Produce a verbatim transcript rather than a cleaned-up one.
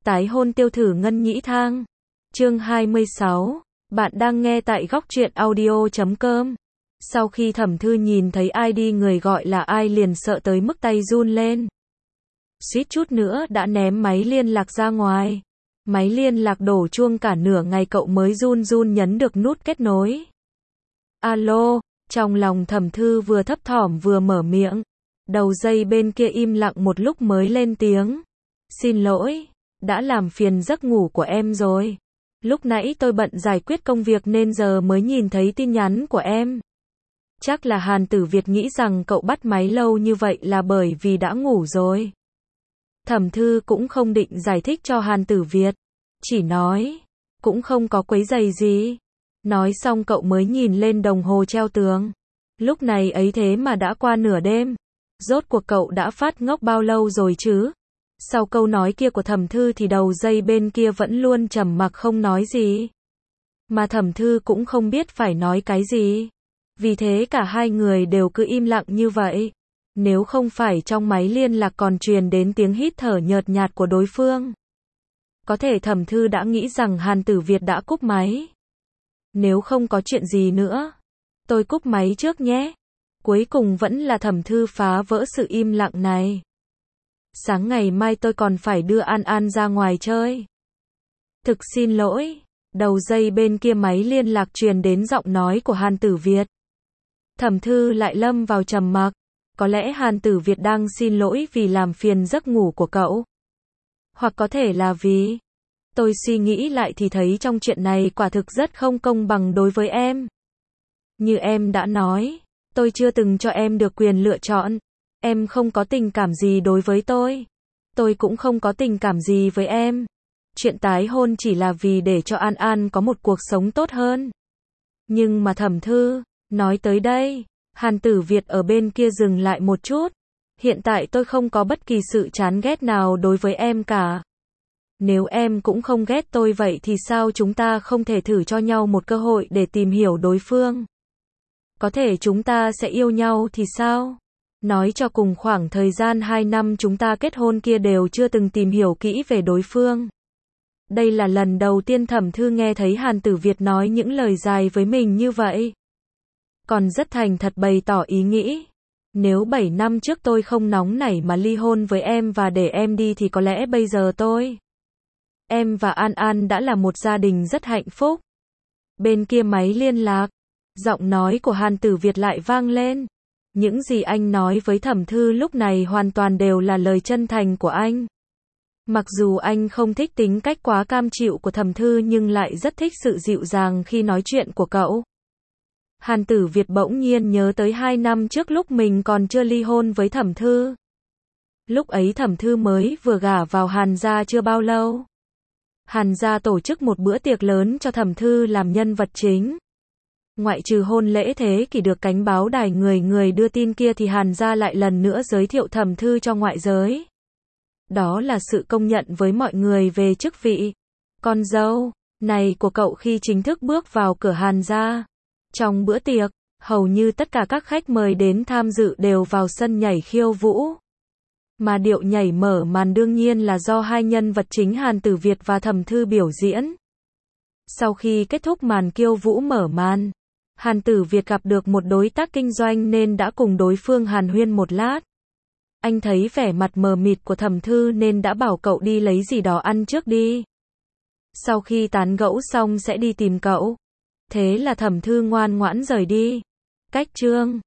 Tái hôn tiêu thử ngân nhĩ thang. Chương hai mươi sáu. Bạn đang nghe tại góc truyện audio chấm com. Sau khi Thẩm Thư nhìn thấy i đê người gọi là ai liền sợ tới mức tay run lên. Suýt chút nữa đã ném máy liên lạc ra ngoài. Máy liên lạc đổ chuông cả nửa ngày cậu mới run run nhấn được nút kết nối. Alo, trong lòng Thẩm Thư vừa thấp thỏm vừa mở miệng. Đầu dây bên kia im lặng một lúc mới lên tiếng. Xin lỗi, đã làm phiền giấc ngủ của em rồi. Lúc nãy tôi bận giải quyết công việc nên giờ mới nhìn thấy tin nhắn của em. Chắc là Hàn Tử Việt nghĩ rằng cậu bắt máy lâu như vậy là bởi vì đã ngủ rồi. Thẩm Thư cũng không định giải thích cho Hàn Tử Việt. Chỉ nói, cũng không có quấy rầy gì. Nói xong cậu mới nhìn lên đồng hồ treo tường. Lúc này ấy thế mà đã qua nửa đêm. Rốt cuộc cậu đã phát ngốc bao lâu rồi chứ? Sau câu nói kia của Thẩm Thư thì đầu dây bên kia vẫn luôn trầm mặc không nói gì. Mà Thẩm Thư cũng không biết phải nói cái gì. Vì thế cả hai người đều cứ im lặng như vậy. Nếu không phải trong máy liên lạc còn truyền đến tiếng hít thở nhợt nhạt của đối phương. Có thể Thẩm Thư đã nghĩ rằng Hàn Tử Việt đã cúp máy. Nếu không có chuyện gì nữa, tôi cúp máy trước nhé. Cuối cùng vẫn là Thẩm Thư phá vỡ sự im lặng này. Sáng ngày mai tôi còn phải đưa An An ra ngoài chơi. Thực xin lỗi. Đầu dây bên kia máy liên lạc truyền đến giọng nói của Hàn Tử Việt. Thẩm Thư lại lâm vào trầm mặc. Có lẽ Hàn Tử Việt đang xin lỗi vì làm phiền giấc ngủ của cậu. Hoặc có thể là vì... Tôi suy nghĩ lại thì thấy trong chuyện này quả thực rất không công bằng đối với em. Như em đã nói, tôi chưa từng cho em được quyền lựa chọn. Em không có tình cảm gì đối với tôi. Tôi cũng không có tình cảm gì với em. Chuyện tái hôn chỉ là vì để cho An An có một cuộc sống tốt hơn. Nhưng mà Thẩm Thư, nói tới đây, Hàn Tử Việt ở bên kia dừng lại một chút. Hiện tại tôi không có bất kỳ sự chán ghét nào đối với em cả. Nếu em cũng không ghét tôi vậy thì sao chúng ta không thể thử cho nhau một cơ hội để tìm hiểu đối phương? Có thể chúng ta sẽ yêu nhau thì sao? Nói cho cùng khoảng thời gian hai năm chúng ta kết hôn kia đều chưa từng tìm hiểu kỹ về đối phương. Đây là lần đầu tiên Thẩm Thư nghe thấy Hàn Tử Việt nói những lời dài với mình như vậy. Còn rất thành thật bày tỏ ý nghĩ. Nếu bảy năm trước tôi không nóng nảy mà ly hôn với em và để em đi thì có lẽ bây giờ tôi... Em và An An đã là một gia đình rất hạnh phúc. Bên kia máy liên lạc, giọng nói của Hàn Tử Việt lại vang lên. Những gì anh nói với Thẩm Thư lúc này hoàn toàn đều là lời chân thành của anh. Mặc dù anh không thích tính cách quá cam chịu của Thẩm Thư nhưng lại rất thích sự dịu dàng khi nói chuyện của cậu. Hàn Tử Việt bỗng nhiên nhớ tới hai năm trước lúc mình còn chưa ly hôn với Thẩm Thư. Lúc ấy Thẩm Thư mới vừa gả vào Hàn gia chưa bao lâu. Hàn gia tổ chức một bữa tiệc lớn cho Thẩm Thư làm nhân vật chính. Ngoại trừ hôn lễ thế kỷ được cánh báo đài người người đưa tin kia thì Hàn gia lại lần nữa giới thiệu Thẩm Thư cho ngoại giới. Đó là sự công nhận với mọi người về chức vị con dâu này của cậu khi chính thức bước vào cửa Hàn gia. Trong bữa tiệc, hầu như tất cả các khách mời đến tham dự đều vào sân nhảy khiêu vũ. Mà điệu nhảy mở màn đương nhiên là do hai nhân vật chính Hàn Tử Việt và Thẩm Thư biểu diễn. Sau khi kết thúc màn khiêu vũ mở màn, Hàn Tử Việt gặp được một đối tác kinh doanh nên đã cùng đối phương hàn huyên một lát. Anh thấy vẻ mặt mờ mịt của Thẩm Thư nên đã bảo cậu đi lấy gì đó ăn trước đi. Sau khi tán gẫu xong sẽ đi tìm cậu. Thế là Thẩm Thư ngoan ngoãn rời đi. Cách chương